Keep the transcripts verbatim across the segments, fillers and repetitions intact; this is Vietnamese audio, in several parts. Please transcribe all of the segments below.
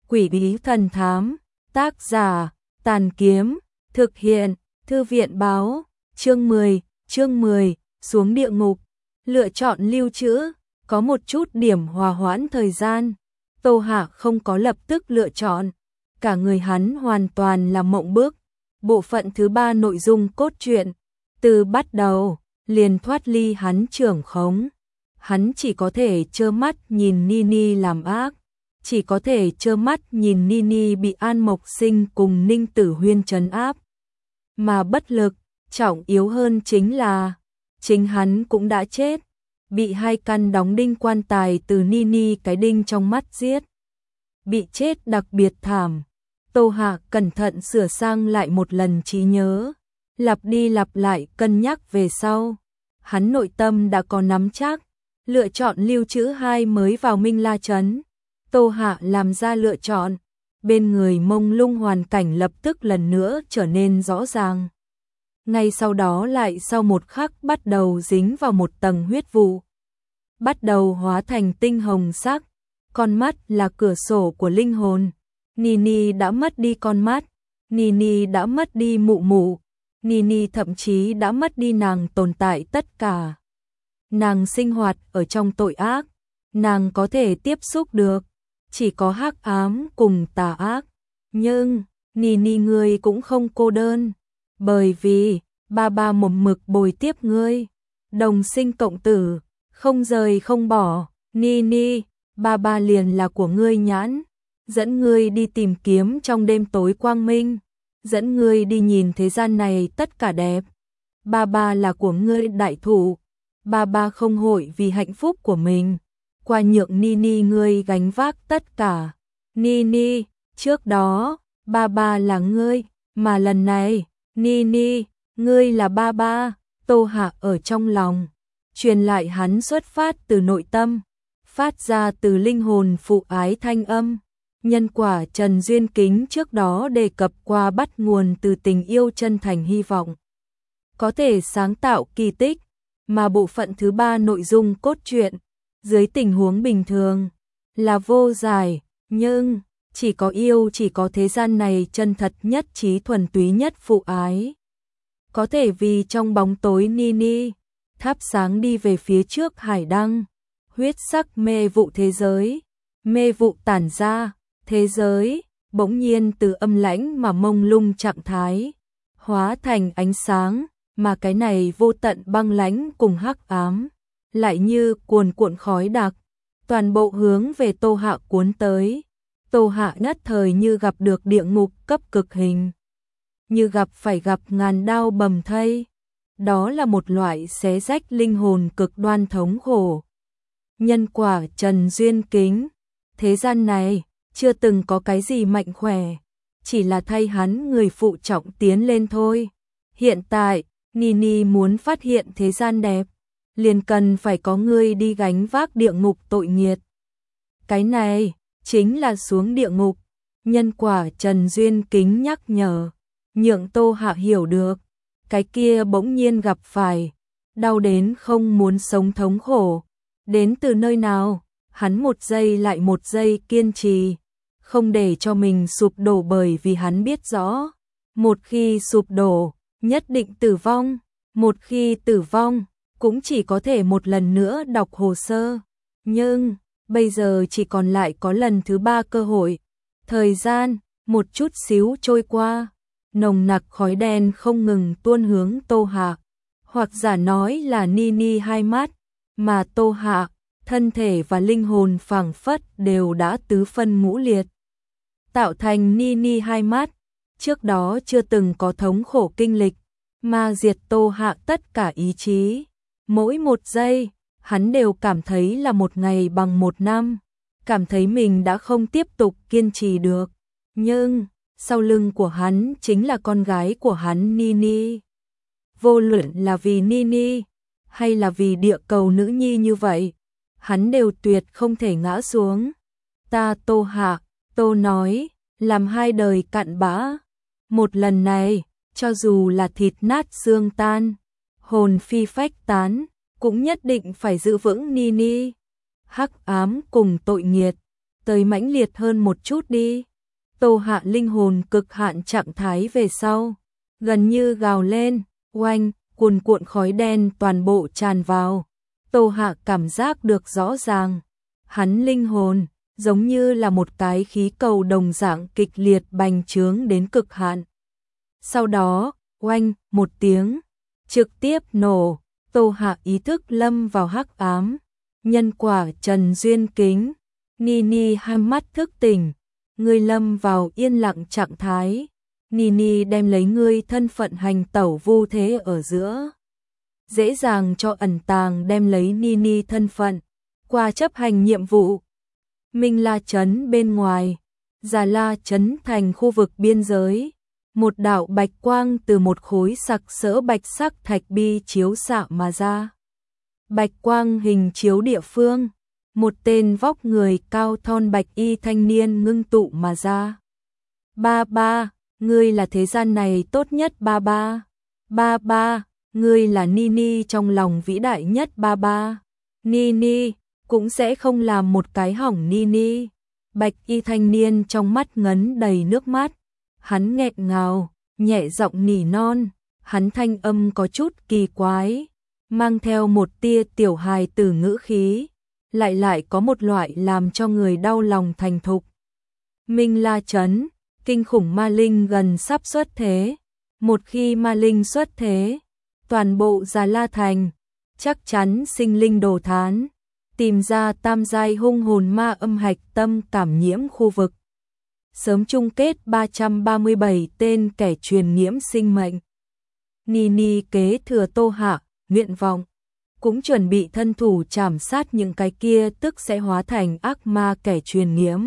Quỷ bí thần thám, tác giả, Tàn Kiếm, thực hiện, Thư viện báo, chương mười, chương mười, xuống địa ngục, lựa chọn lưu trữ, có một chút điểm hòa hoãn thời gian. Tô Hạ không có lập tức lựa chọn, cả người hắn hoàn toàn là mộng bức. Bộ phận thứ ba nội dung cốt truyện, từ bắt đầu, liền thoát ly hắn trưởng khống. Hắn chỉ có thể trơ mắt nhìn Nini làm ác, chỉ có thể trơ mắt nhìn Nini bị An Mộc Sinh cùng Ninh Tử Huyên trấn áp. Mà bất lực, trọng yếu hơn chính là, chính hắn cũng đã chết, bị hai căn đóng đinh quan tài từ Nini cái đinh trong mắt giết. Bị chết đặc biệt thảm. Tô Hạ cẩn thận sửa sang lại một lần trí nhớ, lặp đi lặp lại cân nhắc về sau. Hắn nội tâm đã có nắm chắc, lựa chọn lưu trữ hai mới vào Minh La Trấn. Tô Hạ làm ra lựa chọn, bên người mông lung hoàn cảnh lập tức lần nữa trở nên rõ ràng. Ngay sau đó lại sau một khắc bắt đầu dính vào một tầng huyết vụ. Bắt đầu hóa thành tinh hồng sắc, con mắt là cửa sổ của linh hồn. Nini đã mất đi con mắt, Nini đã mất đi mụ mụ, Nini thậm chí đã mất đi nàng tồn tại tất cả. Nàng sinh hoạt ở trong tội ác, nàng có thể tiếp xúc được, chỉ có hắc ám cùng tà ác. Nhưng, Nini ngươi cũng không cô đơn, bởi vì, ba ba một mực bồi tiếp ngươi, đồng sinh cộng tử, không rời không bỏ. Nini, ba ba liền là của ngươi nhãn, dẫn ngươi đi tìm kiếm trong đêm tối quang minh, dẫn ngươi đi nhìn thế gian này tất cả đẹp. Ba ba là của ngươi đại thủ, ba ba không hội vì hạnh phúc của mình, qua nhượng Nini ngươi gánh vác tất cả. Nini, trước đó, ba ba là ngươi, mà lần này, Nini, ngươi là ba ba. Tô Hạ ở trong lòng, truyền lại hắn xuất phát từ nội tâm, phát ra từ linh hồn phụ ái thanh âm. Nhân quả Trần Duyên Kính trước đó đề cập qua bắt nguồn từ tình yêu chân thành hy vọng có thể sáng tạo kỳ tích, mà bộ phận thứ ba nội dung cốt truyện, dưới tình huống bình thường, là vô giải, nhưng, chỉ có yêu chỉ có thế gian này chân thật nhất trí thuần túy nhất phụ ái. Có thể vì trong bóng tối Nini, thắp sáng đi về phía trước hải đăng, huyết sắc mê vụ thế giới, mê vụ tản ra, thế giới, bỗng nhiên từ âm lãnh mà mông lung trạng thái, hóa thành ánh sáng, mà cái này vô tận băng lãnh cùng hắc ám, lại như cuồn cuộn khói đặc, toàn bộ hướng về Tô Hạ cuốn tới. Tô Hạ nhất thời như gặp được địa ngục cấp cực hình, như gặp phải gặp ngàn đao bầm thây. Đó là một loại xé rách linh hồn cực đoan thống khổ. Nhân quả Trần Duyên Kính, thế gian này chưa từng có cái gì mạnh khỏe, chỉ là thay hắn người phụ trọng tiến lên thôi. Hiện tại, Nini muốn phát hiện thế gian đẹp, liền cần phải có người đi gánh vác địa ngục tội nghiệt. Cái này, chính là xuống địa ngục. Nhân quả Trần Duyên Kính nhắc nhở, nhượng Tô Hạ hiểu được, cái kia bỗng nhiên gặp phải, đau đến không muốn sống thống khổ, đến từ nơi nào. Hắn một giây lại một giây kiên trì, không để cho mình sụp đổ, bởi vì hắn biết rõ, một khi sụp đổ, nhất định tử vong, một khi tử vong, cũng chỉ có thể một lần nữa đọc hồ sơ. Nhưng, bây giờ chỉ còn lại có lần thứ ba cơ hội. Thời gian, một chút xíu trôi qua, nồng nặc khói đen không ngừng tuôn hướng Tô Hạ, hoặc giả nói là Nini hai mắt, mà Tô Hạ, thân thể và linh hồn phảng phất đều đã tứ phân ngũ liệt, tạo thành Nini hai mắt. Trước đó chưa từng có thống khổ kinh lịch, mà diệt Tô Hạ tất cả ý chí. Mỗi một giây, hắn đều cảm thấy là một ngày bằng một năm, cảm thấy mình đã không tiếp tục kiên trì được. Nhưng, sau lưng của hắn chính là con gái của hắn Nini. Vô luận là vì Nini, hay là vì địa cầu nữ nhi như vậy, hắn đều tuyệt không thể ngã xuống. Ta Tô Hạ, Tô nói, làm hai đời cặn bã. Một lần này, cho dù là thịt nát xương tan, hồn phi phách tán, cũng nhất định phải giữ vững Nini. Hắc ám cùng tội nghiệt, tới mãnh liệt hơn một chút đi. Tô Hạ linh hồn cực hạn trạng thái về sau, gần như gào lên, oanh, cuồn cuộn khói đen toàn bộ tràn vào. Tô Hạ cảm giác được rõ ràng, hắn linh hồn giống như là một cái khí cầu đồng dạng kịch liệt bành trướng đến cực hạn. Sau đó, oanh, một tiếng, trực tiếp nổ, Tô Hạ ý thức lâm vào hắc ám. Nhân quả Trần Duyên Kính, Nini hai mắt thức tỉnh, ngươi lâm vào yên lặng trạng thái. Nini đem lấy ngươi thân phận hành tẩu vô thế ở giữa. Dễ dàng cho ẩn tàng đem lấy Nini thân phận, qua chấp hành nhiệm vụ. Minh La Trấn bên ngoài, Già La Trấn thành khu vực biên giới. Một đạo bạch quang từ một khối sặc sỡ bạch sắc thạch bi chiếu xạ mà ra. Bạch quang hình chiếu địa phương, một tên vóc người cao thon bạch y thanh niên ngưng tụ mà ra. Ba ba, ngươi là thế gian này tốt nhất ba ba. Ba ba, ngươi là Nini trong lòng vĩ đại nhất ba ba. Nini, cũng sẽ không làm một cái hỏng Nini. Bạch y thanh niên trong mắt ngấn đầy nước mắt. Hắn nghẹn ngào, nhẹ giọng nỉ non, hắn thanh âm có chút kỳ quái, mang theo một tia tiểu hài tử ngữ khí, lại lại có một loại làm cho người đau lòng thành thục. Minh La Trấn, kinh khủng ma linh gần sắp xuất thế. Một khi ma linh xuất thế, toàn bộ Già La Thành chắc chắn sinh linh đồ thán, tìm ra tam giai hung hồn ma âm hạch tâm cảm nhiễm khu vực. Sớm chung kết ba trăm ba mươi bảy tên kẻ truyền nhiễm sinh mệnh. Nini kế thừa Tô Hạ, nguyện vọng, cũng chuẩn bị thân thủ trảm sát những cái kia tức sẽ hóa thành ác ma kẻ truyền nhiễm.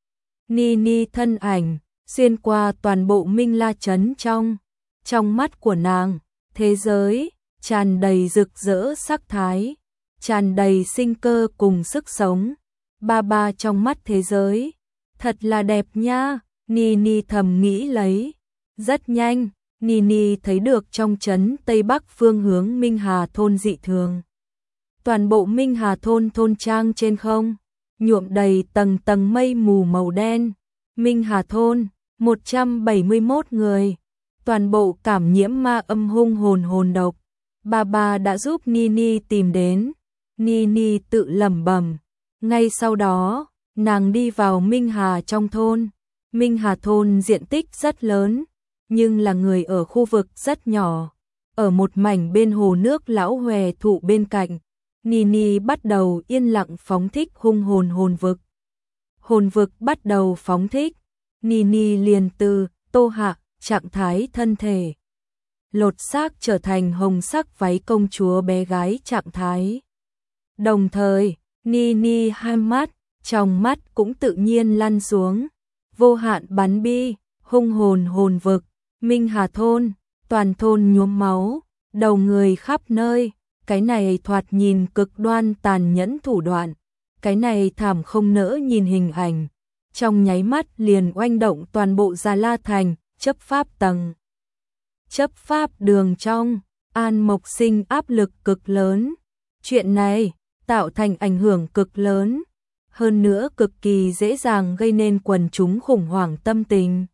Nini thân ảnh, xuyên qua toàn bộ Minh La Trấn trong, trong mắt của nàng, thế giới, tràn đầy rực rỡ sắc thái, tràn đầy sinh cơ cùng sức sống. Ba ba trong mắt thế giới. Thật là đẹp nha, Nini thầm nghĩ lấy. Rất nhanh, Nini thấy được trong trấn Tây Bắc phương hướng Minh Hà thôn dị thường. Toàn bộ Minh Hà thôn thôn trang trên không, nhuộm đầy tầng tầng mây mù màu đen. Minh Hà thôn, một trăm bảy mươi mốt người, toàn bộ cảm nhiễm ma âm hung hồn hồn độc. Bà bà đã giúp Nini tìm đến. Nini tự lẩm bẩm. Ngay sau đó, nàng đi vào Minh Hà trong thôn. Minh Hà thôn diện tích rất lớn, nhưng là người ở khu vực rất nhỏ. Ở một mảnh bên hồ nước lão hòe thụ bên cạnh, Nini bắt đầu yên lặng phóng thích hung hồn hồn vực. Hồn vực bắt đầu phóng thích, Nini liền từ Tô Hạ trạng thái thân thể lột xác trở thành hồng sắc váy công chúa bé gái trạng thái. Đồng thời, Nini hai mắt, trong mắt cũng tự nhiên lăn xuống. Vô hạn bắn bi, hung hồn hồn vực, Minh Hà thôn, toàn thôn nhuốm máu, đầu người khắp nơi. Cái này thoạt nhìn cực đoan tàn nhẫn thủ đoạn, cái này thảm không nỡ nhìn hình ảnh. Trong nháy mắt liền oanh động toàn bộ Già La Thành, chấp pháp tầng. Chấp pháp đường trong, An Mộc Sinh áp lực cực lớn. Chuyện này tạo thành ảnh hưởng cực lớn, hơn nữa cực kỳ dễ dàng gây nên quần chúng khủng hoảng tâm tình.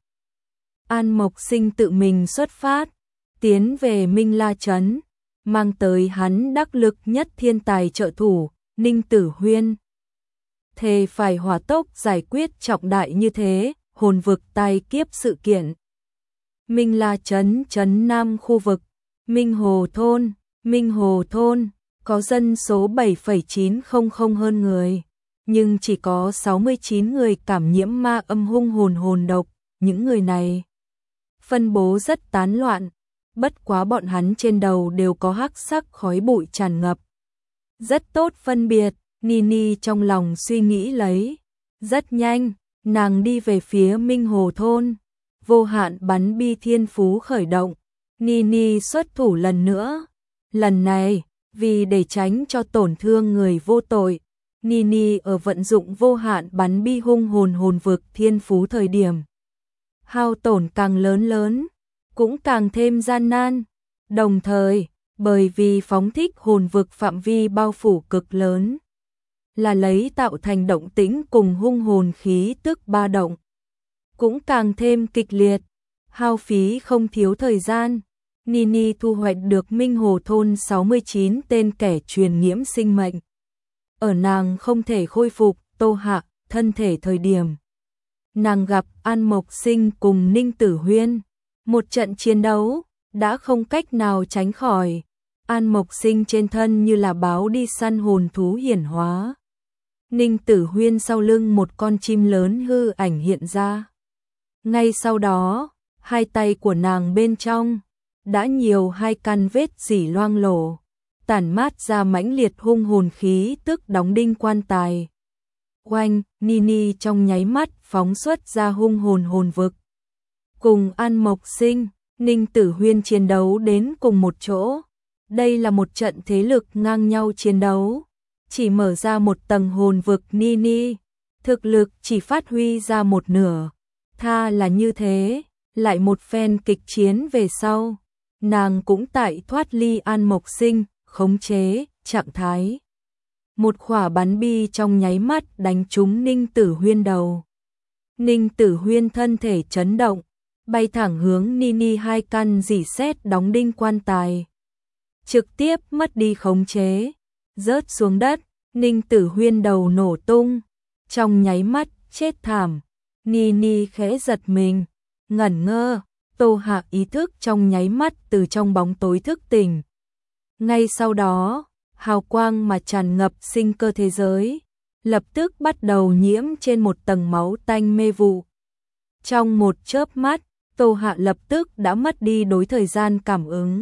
An Mộc Sinh tự mình xuất phát, tiến về Minh La Trấn, mang tới hắn đắc lực nhất thiên tài trợ thủ, Ninh Tử Huyên. Thề phải hỏa tốc giải quyết trọng đại như thế, hồn vực tai kiếp sự kiện. Minh La Trấn Trấn Nam khu vực, Minh Hồ thôn, Minh Hồ thôn có dân số bảy phẩy chín không không hơn người, nhưng chỉ có sáu mươi chín người cảm nhiễm ma âm hung hồn hồn độc. Những người này phân bố rất tán loạn, bất quá bọn hắn trên đầu đều có hắc sắc khói bụi tràn ngập. Rất tốt phân biệt, Nini trong lòng suy nghĩ lấy. Rất nhanh, nàng đi về phía Minh Hồ thôn. Vô hạn bắn bi thiên phú khởi động, Nini xuất thủ lần nữa. Lần này, vì để tránh cho tổn thương người vô tội, Nini ở vận dụng vô hạn bắn bi hung hồn hồn vực thiên phú thời điểm. Hao tổn càng lớn lớn, cũng càng thêm gian nan. Đồng thời, bởi vì phóng thích hồn vực phạm vi bao phủ cực lớn, là lấy tạo thành động tĩnh cùng hung hồn khí tức ba động. Cũng càng thêm kịch liệt, hao phí không thiếu thời gian. Nini thu hoạch được Minh Hồ Thôn sáu mươi chín tên kẻ truyền nhiễm sinh mệnh. Ở nàng không thể khôi phục Tô Hạ thân thể thời điểm. Nàng gặp An Mộc Sinh cùng Ninh Tử Huyên. Một trận chiến đấu, đã không cách nào tránh khỏi. An Mộc Sinh trên thân như là báo đi săn hồn thú hiển hóa. Ninh Tử Huyên sau lưng một con chim lớn hư ảnh hiện ra. Ngay sau đó, hai tay của nàng bên trong đã nhiều hai căn vết rỉ loang lổ, tản mát ra mãnh liệt hung hồn khí tức đóng đinh quan tài. Oanh, Nini trong nháy mắt phóng xuất ra hung hồn hồn vực. Cùng An Mộc Sinh, Ninh Tử Huyên chiến đấu đến cùng một chỗ. Đây là một trận thế lực ngang nhau chiến đấu. Chỉ mở ra một tầng hồn vực Nini, thực lực chỉ phát huy ra một nửa. Tha là như thế, lại một phen kịch chiến về sau. Nàng cũng tại thoát ly An Mộc Sinh, khống chế, trạng thái. Một quả bắn bi trong nháy mắt đánh trúng Ninh Tử Huyên đầu. Ninh Tử Huyên thân thể chấn động, bay thẳng hướng Nini hai căn rỉ sét đóng đinh quan tài. Trực tiếp mất đi khống chế, rớt xuống đất, Ninh Tử Huyên đầu nổ tung, trong nháy mắt chết thảm. Nini khẽ giật mình, ngẩn ngơ, Tô Hạ ý thức trong nháy mắt từ trong bóng tối thức tỉnh. Ngay sau đó, hào quang mà tràn ngập sinh cơ thế giới, lập tức bắt đầu nhiễm trên một tầng máu tanh mê vụ. Trong một chớp mắt, Tô Hạ lập tức đã mất đi đối thời gian cảm ứng.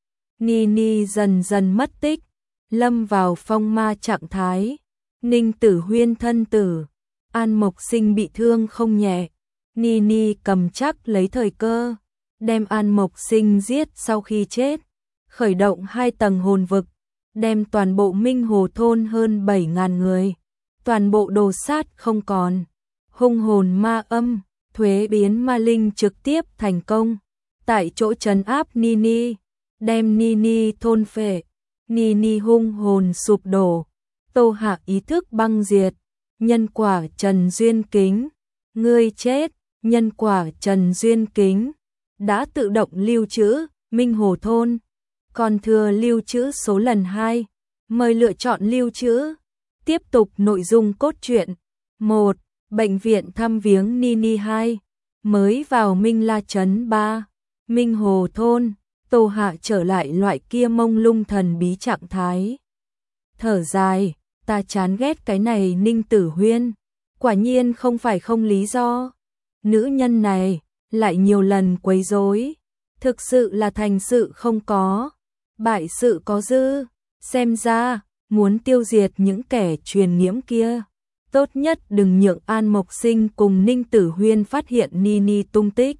Nini dần dần mất tích, lâm vào phong ma trạng thái. Ninh Tử Huyên thân tử, An Mộc Sinh bị thương không nhẹ. Nini cầm chắc lấy thời cơ, đem An Mộc Sinh giết sau khi chết, khởi động hai tầng hồn vực, đem toàn bộ Minh Hồ Thôn hơn bảy ngàn người, toàn bộ đồ sát không còn. Hung hồn ma âm, thuế biến ma linh trực tiếp thành công, tại chỗ trấn áp Nini, đem Nini thôn phệ. Nini hung hồn sụp đổ, Tô Hạ ý thức băng diệt. Nhân quả Trần Duyên Kính, ngươi chết. Nhân quả Trần Duyên Kính đã tự động lưu trữ Minh Hồ Thôn, còn thừa lưu trữ số lần hai. Mời lựa chọn lưu trữ. Tiếp tục nội dung cốt truyện. một. Bệnh viện thăm viếng Nini. Hai. Mới vào Minh La Trấn. Ba. Minh Hồ Thôn. Tô Hạ trở lại loại kia mông lung thần bí trạng thái. Thở dài, ta chán ghét cái này Ninh Tử Huyên, quả nhiên không phải không lý do. Nữ nhân này lại nhiều lần quấy rối, thực sự là thành sự không có, bại sự có dư. Xem ra muốn tiêu diệt những kẻ truyền nhiễm kia, tốt nhất đừng nhượng An Mộc Sinh cùng Ninh Tử Huyên phát hiện Nini tung tích.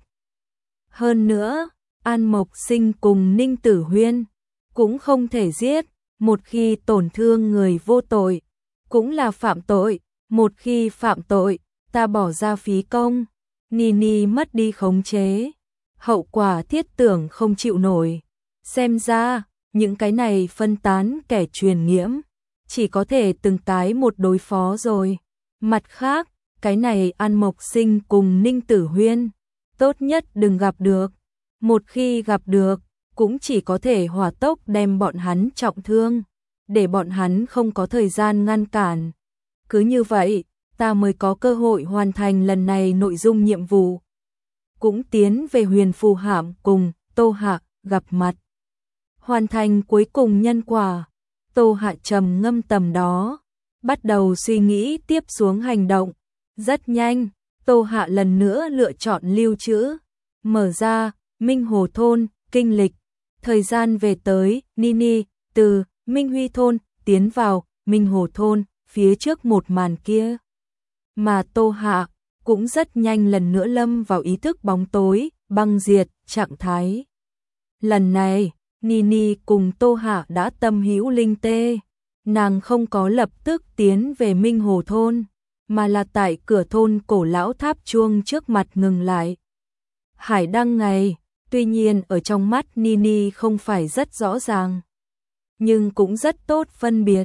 Hơn nữa, An Mộc Sinh cùng Ninh Tử Huyên cũng không thể giết, một khi tổn thương người vô tội cũng là phạm tội, một khi phạm tội ta bỏ ra phí công. Nini mất đi khống chế, hậu quả thiết tưởng không chịu nổi. Xem ra những cái này phân tán kẻ truyền nhiễm chỉ có thể từng cái một đối phó rồi. Mặt khác, cái này An Mộc Sinh cùng Ninh Tử Huyên tốt nhất đừng gặp được, một khi gặp được cũng chỉ có thể hỏa tốc đem bọn hắn trọng thương, để bọn hắn không có thời gian ngăn cản. Cứ như vậy, ta mới có cơ hội hoàn thành lần này nội dung nhiệm vụ. Cũng tiến về Huyền Phù Hạm cùng Tô Hạ gặp mặt. Hoàn thành cuối cùng nhân quả, Tô Hạ trầm ngâm tầm đó, bắt đầu suy nghĩ tiếp xuống hành động. Rất nhanh, Tô Hạ lần nữa lựa chọn lưu trữ, mở ra Minh Hồ Thôn, kinh lịch. Thời gian về tới Nini, từ Minh Huy Thôn tiến vào Minh Hồ Thôn, phía trước một màn kia. Mà Tô Hạ cũng rất nhanh lần nữa lâm vào ý thức bóng tối, băng diệt, trạng thái. Lần này, Nini cùng Tô Hạ đã tâm hữu linh tê, nàng không có lập tức tiến về Minh Hồ Thôn, mà là tại cửa thôn cổ lão tháp chuông trước mặt ngừng lại. Hải đăng ngày, tuy nhiên ở trong mắt Nini không phải rất rõ ràng, nhưng cũng rất tốt phân biệt.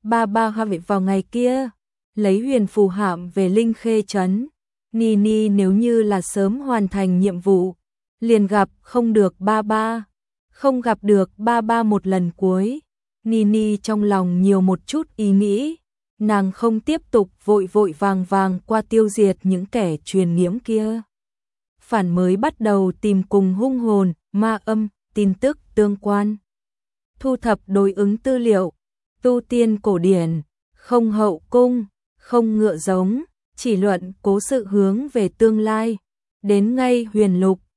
Ba ba hạm vào ngày kia, lấy huyền phù hạm về Linh Khê trấn. Nini nếu như là sớm hoàn thành nhiệm vụ, liền gặp không được ba ba, không gặp được ba ba một lần cuối. Nini trong lòng nhiều một chút ý nghĩ, nàng không tiếp tục vội vội vàng vàng qua tiêu diệt những kẻ truyền nhiễm kia. Phản mới bắt đầu tìm cùng hung hồn, ma âm, tin tức tương quan. Thu thập đối ứng tư liệu, tu tiên cổ điển, không hậu cung, không ngựa giống, chỉ luận cố sự hướng về tương lai. Đến ngay huyền lục,